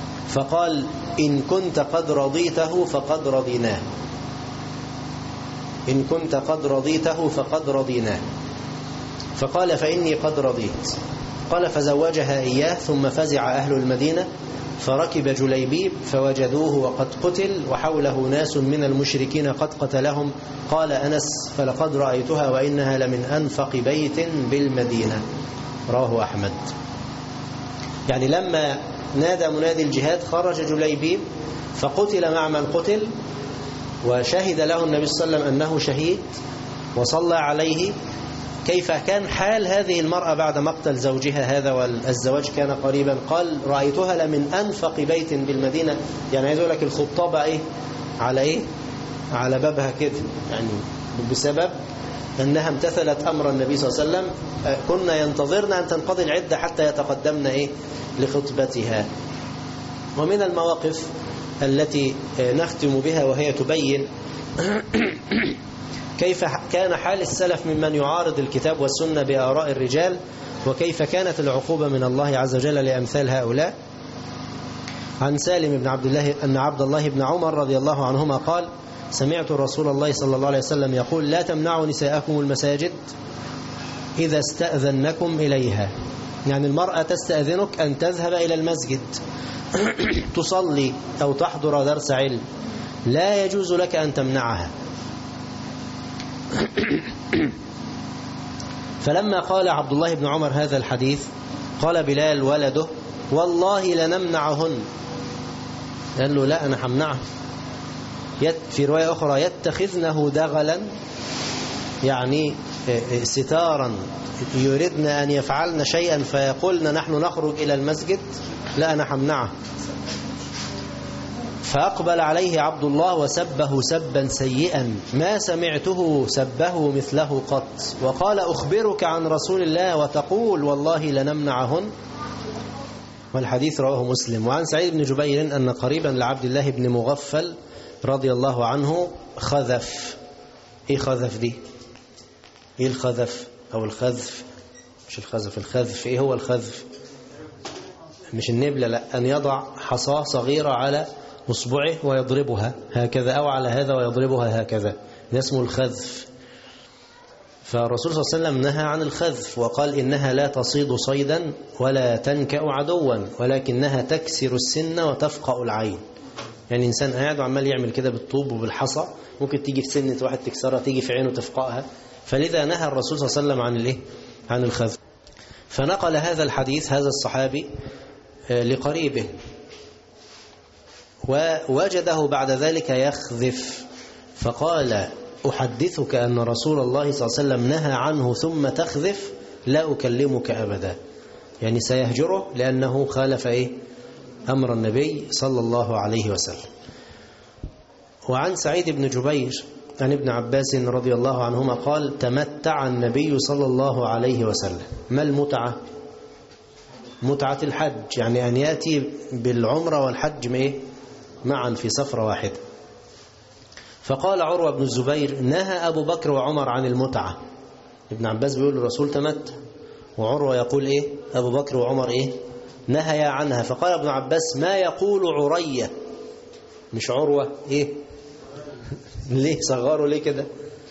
فقال إن كنت قد رضيته فقد رضيناه. إن كنت قد رضيته فقد رضيناه. فقال فإني قد رضيت. قال فزوجها إياه، ثم فزع أهل المدينة فركب جليبيب فوجدوه وقد قتل وحوله ناس من المشركين قد قتلهم. قال أنس فلقد رأيتها وإنها لمن أنفق بيت بالمدينة. رواه أحمد. يعني لما نادى منادي الجهاد خرج جليبيب فقتل مع من قتل، وشهد له النبي صلى الله عليه وسلم أنه شهيد وصلى عليه. كيف كان حال هذه المرأة بعد مقتل زوجها هذا والزواج كان قريبا؟ قال رأيتها لمن أنفق بيت بالمدينة. يعني عايز أقول لك الخطابة إيه على إيه؟ على بابها كده، يعني بسبب أنها امتثلت أمر النبي صلى الله عليه وسلم. كنا ينتظرنا أن تنقضي العدة حتى يتقدمنا إيه لخطبتها. ومن المواقف التي نختم بها وهي تبين كيف كان حال السلف ممن يعارض الكتاب والسنة بآراء الرجال، وكيف كانت العقوبة من الله عز وجل لأمثال هؤلاء. عن سالم بن عبد الله أن عبد الله بن عمر رضي الله عنهما قال سمعت رسول الله صلى الله عليه وسلم يقول لا تمنعوا نساءكم المساجد إذا استأذنكم إليها. يعني المرأة تستأذنك أن تذهب إلى المسجد تصلي أو تحضر درس علم، لا يجوز لك أن تمنعها. فلما قال عبد الله بن عمر هذا الحديث قال بلال ولده والله لنمنعهن. قال له لا أنا همنعه. في رواية أخرى يتخذنه دغلا، يعني ستارا، يريدن أن يفعلن شيئا فيقولن نحن نخرج إلى المسجد، لا أنا همنعه. فأقبل عليه عبد الله وسبه سبا سيئا ما سمعته سبه مثله قط، وقال أخبرك عن رسول الله وتقول والله لنمنعهن. والحديث رواه مسلم. وعن سعيد بن جبير أن قريبا لعبد الله بن مغفل رضي الله عنه خذف. إيه خذف دي؟ إيه الخذف أو الخذف؟ مش الخذف، الخذف. إيه هو الخذف؟ مش النبلة، لا، أن يضع حصاة صغيرة على أصبعه ويضربها هكذا، أو على هذا ويضربها هكذا، ده اسمه الخذف. فالرسول صلى الله عليه وسلم نهى عن الخذف وقال إنها لا تصيد صيدا ولا تنكأ عدوا ولكنها تكسر السن وتفقأ العين. يعني إنسان قاعد وعمال يعمل كده بالطوب وبالحصى، ممكن تيجي في سنة واحد تكسرها، تيجي في عينه تفقأها. فلذا نهى الرسول صلى الله عليه وسلم عن الإيه؟ عن الخذف. فنقل هذا الحديث هذا الصحابي لقريبه، ووجده بعد ذلك يخذف، فقال أحدثك أن رسول الله صلى الله عليه وسلم نهى عنه ثم تخذف لا أكلمك أبدا. يعني سيهجره لأنه خالف إيه؟ أمر النبي صلى الله عليه وسلم. وعن سعيد بن جبير عن ابن عباس رضي الله عنهما قال تمتع النبي صلى الله عليه وسلم. ما المتعة؟ متعة الحج، يعني أن يأتي بالعمرة والحج معا في سفرة واحدة. فقال عروة بن الزبير نهى أبو بكر وعمر عن المتعة. ابن عباس بيقول الرسول تمتع، وعروة يقول إيه؟ أبو بكر وعمر إيه؟ نهيا عنها. فقال ابن عباس ما يقول عرية، مش عروة إيه؟ ليه صغروا ليه كده؟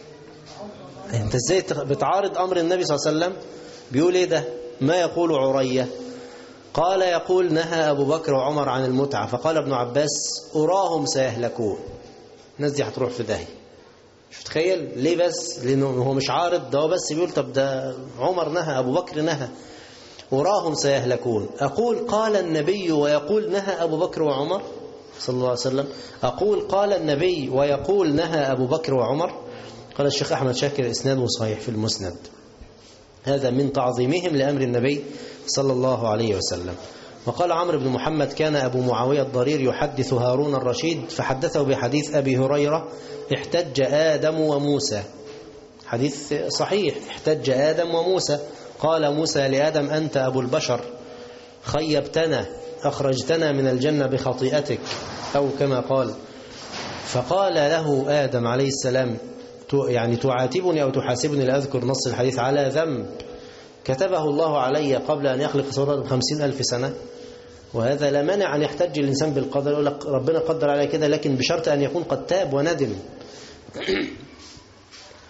انت ازاي بتعارض أمر النبي صلى الله عليه وسلم؟ بيقول إيه ده؟ ما يقول عرية. قال يقول نهى أبو بكر وعمر عن المتعة. فقال ابن عباس أراهم سيهلكون، الناس دي هتروح في داهية. مش تخيل ليه؟ بس لأنه هو مش عارض، ده هو بس بيقول طب ده عمر نهى، أبو بكر نهى. أراهم سيهلكون. أقول قال النبي ويقول نهى أبو بكر وعمر صلى الله عليه وسلم. أقول قال النبي ويقول نهى أبو بكر وعمر. قال الشيخ أحمد شاكر إسناده صحيح في المسند. هذا من تعظيمهم لأمر النبي صلى الله عليه وسلم. وقال عمرو بن محمد كان أبو معاوية الضرير يحدث هارون الرشيد فحدثه بحديث أبي هريرة احتج آدم وموسى. حديث صحيح، احتج آدم وموسى. قال موسى لآدم أنت أبو البشر، خيبتنا، أخرجتنا من الجنة بخطيئتك، أو كما قال. فقال له آدم عليه السلام يعني تعاتبني أو تحاسبني، لا أذكر نص الحديث، على ذنب كتبه الله علي قبل أن يخلق السماوات ب50,000 سنة. وهذا لا مانع أن يحتج الإنسان بالقدر، يقول لك ربنا قدر عليه كده، لكن بشرط أن يكون قد تاب وندم.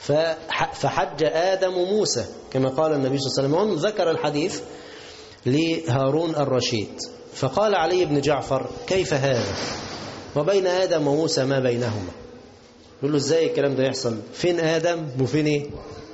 فحج آدم موسى كما قال النبي صلى الله عليه وسلم. ذكر الحديث لهارون الرشيد، فقال علي بن جعفر: كيف هذا وبين آدم وموسى ما بينهما؟ يقول له: ازاي الكلام ده يحصل؟ فين آدم وفين ايه؟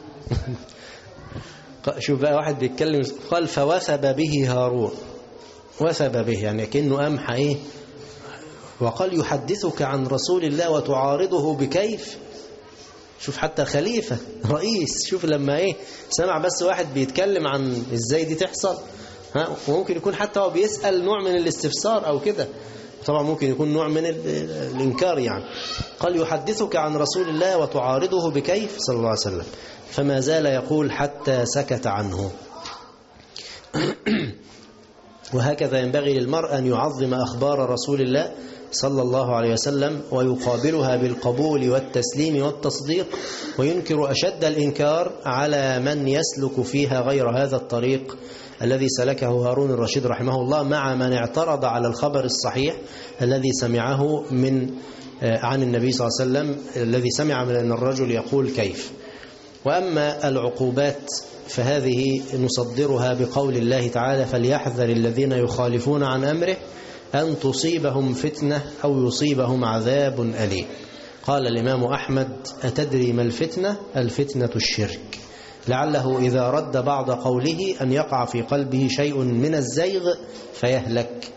شوف بقى واحد بيتكلم، قال: فوثب به هارون. وثب به يعني كأنه أمحى ايه، وقال: يحدثك عن رسول الله وتعارضه بكيف؟ شوف حتى خليفة رئيس، شوف لما ايه سمع بس واحد بيتكلم عن ازاي دي تحصل، وممكن يكون حتى هو بيسأل نوع من الاستفسار او كده، طبعا ممكن يكون نوع من الإنكار يعني. قال: يحدثك عن رسول الله وتعارضه بكيف صلى الله عليه وسلم، فما زال يقول حتى سكت عنه. وهكذا ينبغي للمرء أن يعظم أخبار رسول الله صلى الله عليه وسلم ويقابلها بالقبول والتسليم والتصديق، وينكر أشد الإنكار على من يسلك فيها غير هذا الطريق الذي سلكه هارون الرشيد رحمه الله، مع من اعترض على الخبر الصحيح الذي سمعه عن النبي صلى الله عليه وسلم، الذي سمع من أن الرجل يقول كيف. وأما العقوبات فهذه نصدرها بقول الله تعالى: فليحذر الذين يخالفون عن أمره أن تصيبهم فتنة أو يصيبهم عذاب أليم. قال الإمام أحمد: أتدري ما الفتنة؟ الفتنة الشرك، لعله إذا رد بعض قوله أن يقع في قلبه شيء من الزيغ فيهلك.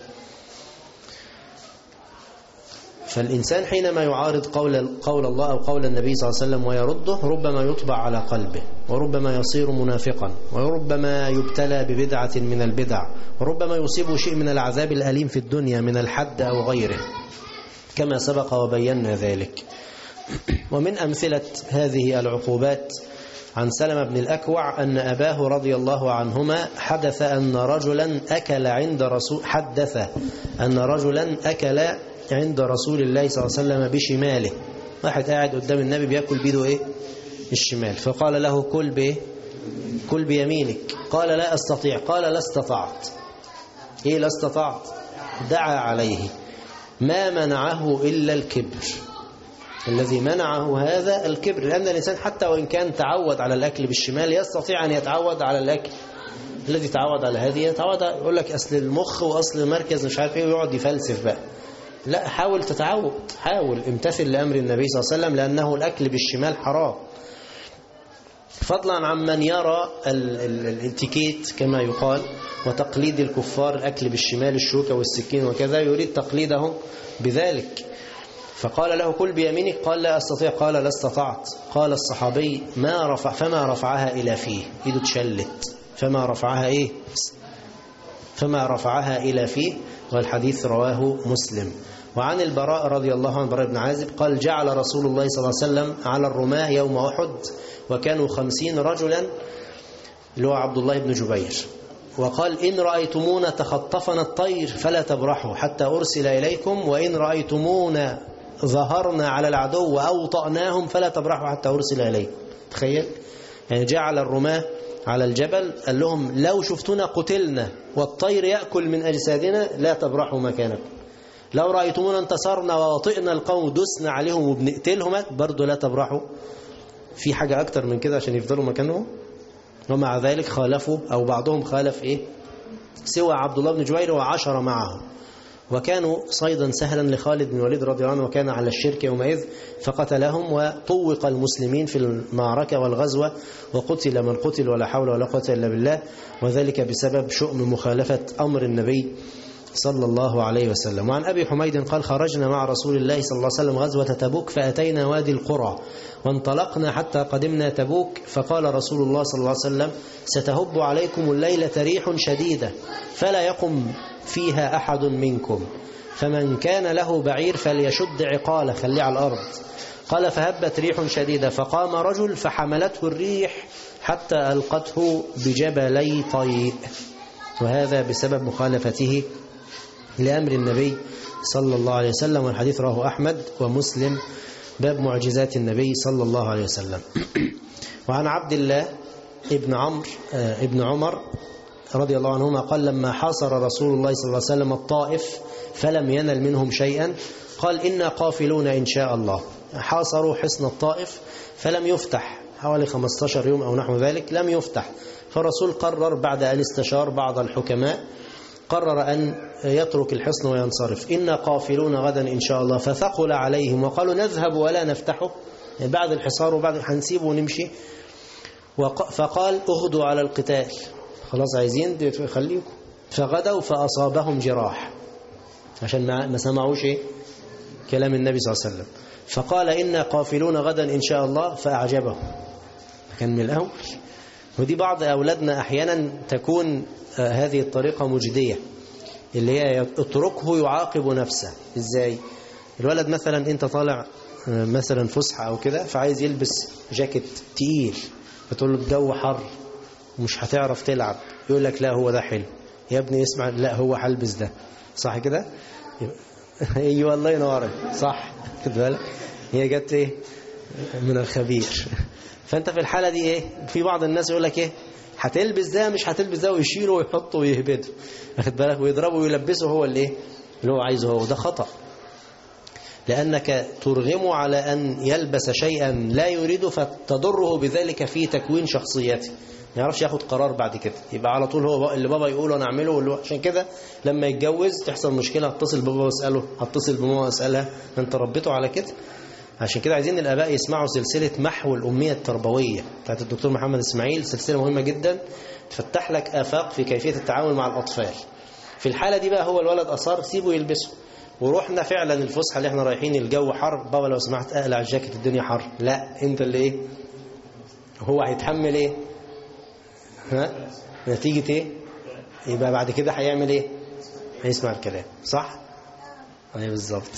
فالإنسان حينما يعارض قول الله أو قول النبي صلى الله عليه وسلم ويرده، ربما يطبع على قلبه، وربما يصير منافقا، وربما يبتلى ببدعة من البدع، وربما يصيبه شيء من العذاب الأليم في الدنيا من الحد أو غيره، كما سبق وبينا ذلك. ومن أمثلة هذه العقوبات عن سلمة بن الأكوع أن أباه رضي الله عنهما حدث أن رجلا أكل عند رسول الله صلى الله عليه وسلم بشماله. واحد قاعد قدام النبي بيأكل بيده ايه؟ الشمال، فقال له: كل بايه؟ كل بيمينك. قال: لا أستطيع. قال: لا استطعت. ايه لا استطعت؟ دعا عليه. ما منعه إلا الكبر. الذي منعه هذا الكبر، لأن الإنسان حتى وإن كان تعود على الأكل بالشمال يستطيع أن يتعود على الأكل. الذي تعود على هذه يتعود، يقول لك أصل المخ وأصل المركز مش عارف ايه، ويقعد يفلسف بقى. لا، حاول تتعود، حاول امتثل لأمر النبي صلى الله عليه وسلم، لأنه الأكل بالشمال حرام. فضلا عن من يرى الاتيكيت كما يقال وتقليد الكفار، الأكل بالشمال، الشوكة والسكين وكذا، يريد تقليدهم بذلك. فقال له: كل بيمينك. قال: لا أستطيع. قال: لا استطعت. قال الصحابي: فما رفعها إلى فيه، إيده اتشلت، فما رفعها إلى فيه. والحديث رواه مسلم. وعن البراء رضي الله عنه، براء بن عازب، قال: جعل رسول الله صلى الله عليه وسلم على الرماة يوم أحد، وكانوا 50 رجلا، اللي هو عبد الله بن جبير، وقال: إن رأيتمونا تخطفنا الطير فلا تبرحوا حتى أرسل إليكم، وإن رأيتمونا ظهرنا على العدو وأوطأناهم فلا تبرحوا حتى أرسل إليكم. تخيل يعني، جعل الرماة على الجبل، قال لهم: لو شفتنا قتلنا والطير يأكل من أجسادنا لا تبرحوا مكانكم، لو رأيتمونا انتصرنا ووطئنا القوم دسنا عليهم وبنقتلهم برضو لا تبرحوا. في حاجة أكتر من كده عشان يفضلوا مكانهم؟ ومع ذلك خالفوا، أو بعضهم خالف سوى عبد الله بن جبير وعشر معه، وكانوا صيدا سهلا لخالد بن وليد رضي الله عنه، وكان على الشرك يومئذ، فقتلهم وطوق المسلمين في المعركة والغزوة، وقتل من قتل ولا حول ولا قوة إلا بالله، وذلك بسبب شؤم مخالفة أمر النبي صلى الله عليه وسلم. وعن أبي حميد قال: خرجنا مع رسول الله صلى الله عليه وسلم غزوة تبوك، فأتينا وادي القرى، وانطلقنا حتى قدمنا تبوك، فقال رسول الله صلى الله عليه وسلم: ستهب عليكم الليلة ريح شديدة فلا يقم فيها أحد منكم، فمن كان له بعير فليشد عقاله، خليه على الأرض. قال: فهبت ريح شديدة فقام رجل فحملته الريح حتى ألقته بجبلي طيء، وهذا بسبب مخالفته لأمر النبي صلى الله عليه وسلم. والحديث رواه أحمد ومسلم، باب معجزات النبي صلى الله عليه وسلم. وعن عبد الله ابن عمر رضي الله عنهما قال: لما حاصر رسول الله صلى الله عليه وسلم الطائف فلم ينل منهم شيئا، قال: إنا قافلون إن شاء الله. حاصروا حصن الطائف فلم يفتح حوالي 15 يوم أو نحو ذلك، لم يفتح. فالرسول قرر بعد أن استشار بعض الحكماء قرر أن يترك الحصن وينصرف. إنا قافلون غدا إن شاء الله. فثقل عليهم وقالوا نذهب ولا نفتحه، يعني بعد الحصار وبعد هنسيبه ونمشي. فقال اغدوا على القتال، خلاص عايزين خليكم. فغدوا فأصابهم جراح عشان ما سمعوش كلام النبي صلى الله عليه وسلم. فقال إنا قافلون غدا إن شاء الله فأعجبهم. كان من الأول. ودي بعض أولادنا أحيانا تكون هذه الطريقة مجدية، اللي هي اتركه يعاقب نفسه. إزاي؟ الولد مثلا أنت طالع مثلا فسحة أو كده فعايز يلبس جاكيت تقيل، فتقول له الجو حر ومش هتعرف تلعب، يقول لك لا هو ده حلو يا ابني اسمع، لا هو هلبس ده، صح كده؟ ايوه الله ينورك، صح. خد بالك هي جت ايه من الخبير. فانت في الحالة دي ايه، في بعض الناس يقول لك ايه هتلبس ده مش هتلبس ده، ويشيله ويحطه ويهبده، واخد بالك، ويضربه ويلبسه هو اللي هو عايزه هو. ده خطأ، لأنك ترغمه على أن يلبس شيئا لا يريده فتضره بذلك في تكوين شخصيته، ما يعرفش ياخد قرار بعد كده، يبقى على طول هو اللي بابا يقوله أنا أعمله. عشان كده لما يتجوز تحصل مشكلة، هتصل بابا واسأله، هتصل بماما واسألها، أنت ربيته على كده. عشان كده عايزين الآباء يسمعوا سلسلة محو الأمية التربوية بتاعت الدكتور محمد إسماعيل، سلسلة مهمة جدا تفتح لك آفاق في كيفية التعامل مع الأطفال. في الحالة دي بقى هو الولد أصر، سيبه يلبسه. ورحنا فعلا الفسحة اللي احنا رايحين الجو حر، بابا لو سمحت اقلع الجاكيت الدنيا حر، لا انت اللي ايه، هو هيتحمل ايه، ها نتيجة ايه، يبقى بعد كده هيعمل ايه، هيسمع الكلام، صح؟ ايه بالظبط.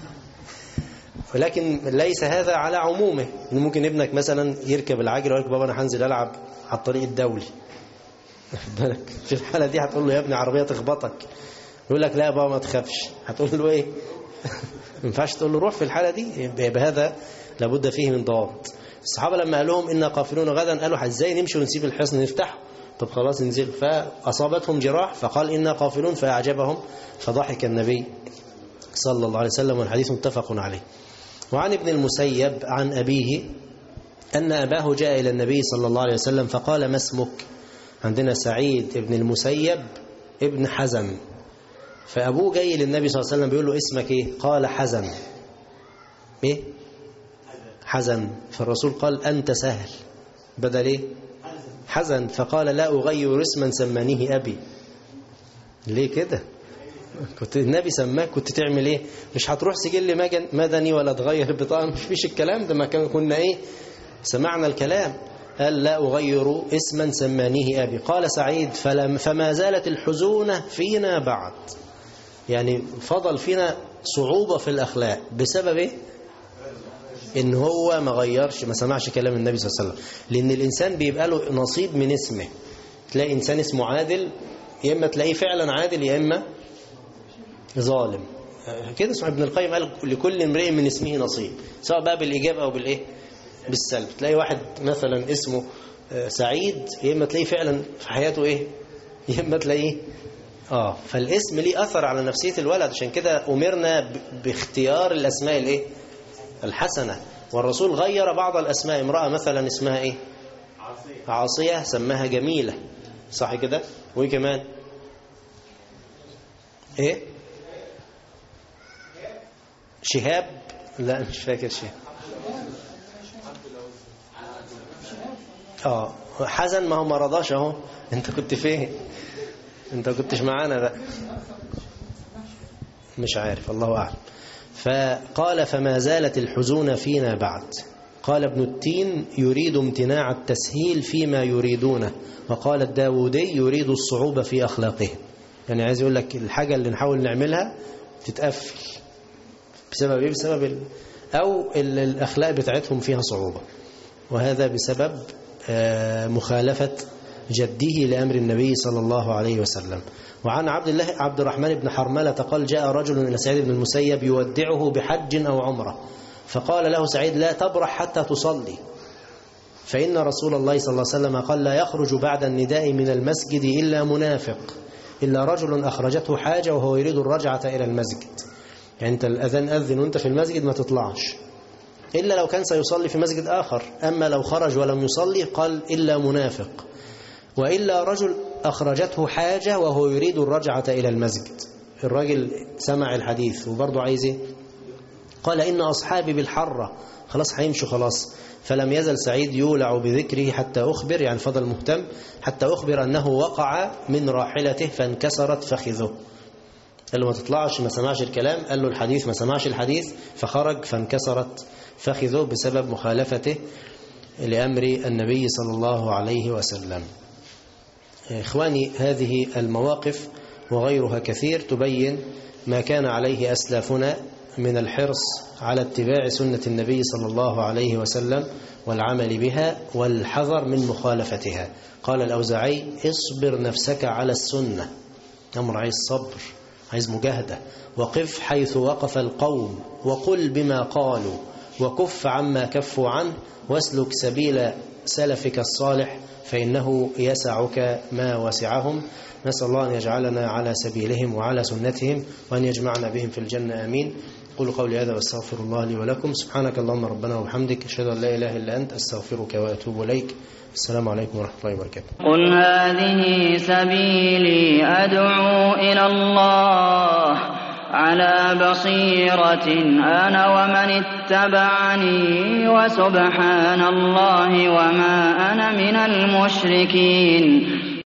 ولكن ليس هذا على عمومه، ان ممكن ابنك مثلا يركب العجله ويقول لك بابا انا هنزل العب على الطريق الدولي، بالك في الحالة دي هتقول له يا ابني عربية تخبطك، يقول لك لا يا بابا ما تخافش، هتقول له ايه ما ينفعش تقول له روح في الحالة دي. بهذا لابد فيه من ضوابط. الصحابة لما قال لهم إنا قافلون غدا قالوا ازاي نمشي ونسيب الحصن نفتحه، طب خلاص ننزل. فأصابتهم جراح فقال إنا قافلون فأعجبهم فضحك النبي صلى الله عليه وسلم، والحديث متفق عليه. وعن ابن المسيب عن أبيه أن أباه جاء إلى النبي صلى الله عليه وسلم فقال ما اسمك؟ عندنا سعيد ابن المسيب ابن حزن، فأبوه جاي للنبي صلى الله عليه وسلم بيقول له اسمك ايه؟ قال حزن. ايه؟ حزن. فالرسول قال أنت سهل، بدل ايه؟ حزن. فقال لا أغير اسما سمانيه أبي. ليه كده؟ كنت النبي سماك كنت تعمل ايه؟ مش هتروح سجل مدني ولا تغير بطاقة، مش فيش الكلام ده، ما كنا ايه سمعنا الكلام. قال لا أغير اسما سمانيه أبي. قال سعيد فما زالت الحزونة فينا بعد، يعني فضل فينا صعوبة في الأخلاق بسبب ايه؟ إن هو ما غيرش، ما سمعش كلام النبي صلى الله عليه وسلم. لأن الإنسان بيبقى له نصيب من اسمه، تلاقي إنسان اسمه عادل، يا إما تلاقيه فعلا عادل يا إما ظالم كده. اسمه ابن القيم قال لكل امرئ من اسمه نصيب، سواء بقى بالإيجاب أو بالإيه بالسلب. تلاقي واحد مثلا اسمه سعيد، يا إما تلاقيه فعلا في حياته إيه، يا إما تلاقيه فالاسم ليه أثر على نفسية الولد. عشان كده أمرنا باختيار الأسماء الإيه الحسنة. والرسول غير بعض الأسماء، امرأة مثلا اسمها إيه عاصية سماها جميلة، صح كده؟ وكمان إيه شهاب، لا مش فاكر شهاب. حزن، ما هو ما رضاش اهو. انت كنت فين؟ انت كنتش معانا بقى، مش عارف، الله أعلم. فقال فما زالت الحزون فينا بعد. قال ابن التين يريد امتناع التسهيل فيما يريدونه، وقال الداودي يريد الصعوبة في أخلاقه. يعني عايز يقول لك الحاجة اللي نحاول نعملها تتقفل بسبب ايه؟ بسبب أو الأخلاق بتاعتهم فيها صعوبة، وهذا بسبب مخالفة جده لأمر النبي صلى الله عليه وسلم. وعن عبد الرحمن بن حرملة قال جاء رجل إلى سعيد بن المسيب يودعه بحج أو عمرة، فقال له سعيد لا تبرح حتى تصلي، فإن رسول الله صلى الله عليه وسلم قال لا يخرج بعد النداء من المسجد إلا منافق، إلا رجل أخرجته حاجة وهو يريد الرجعة إلى المسجد. يعني أنت الأذان أذن وأنت في المسجد ما تطلعش، إلا لو كان سيصلي في مسجد آخر. أما لو خرج ولم يصلي قال إلا منافق، وإلا رجل أخرجته حاجة وهو يريد الرجعة إلى المسجد. الراجل سمع الحديث وبرضه عايز إيه؟ قال إن أصحابي بالحرة، خلاص هيمشوا خلاص. فلم يزل سعيد يولع بذكره حتى أخبر، يعني فضل مهتم حتى أخبر أنه وقع من راحلته فانكسرت فخذه. قال له ما تطلعش، ما سمعش الكلام، قال له الحديث، ما سمعش الحديث، فخرج فانكسرت فخذه بسبب مخالفته لأمر النبي صلى الله عليه وسلم. إخواني، هذه المواقف وغيرها كثير تبين ما كان عليه أسلافنا من الحرص على اتباع سنة النبي صلى الله عليه وسلم والعمل بها والحذر من مخالفتها. قال الأوزاعي: اصبر نفسك على السنة. أمر عايز صبر، عايز مجاهدة. وقف حيث وقف القوم، وقل بما قالوا، وكف عما كفوا عنه، واسلك سبيل سلفك الصالح فإنه يسعك ما وسعهم. نسأل الله أن يجعلنا على سبيلهم وعلى سنتهم، وأن يجمعنا بهم في الجنة. آمين. قولوا قولي هذا واستغفر الله لي ولكم. سبحانك اللهم ربنا وبحمدك، أشهد أن لا إله إلا أنت، أستغفرك وأتوب إليك. السلام عليكم ورحمة الله وبركاته. قل هذه سبيلي أدعو إلى الله على بصيرة أنا ومن اتبعني، وسبحان الله وما أنا من المشركين.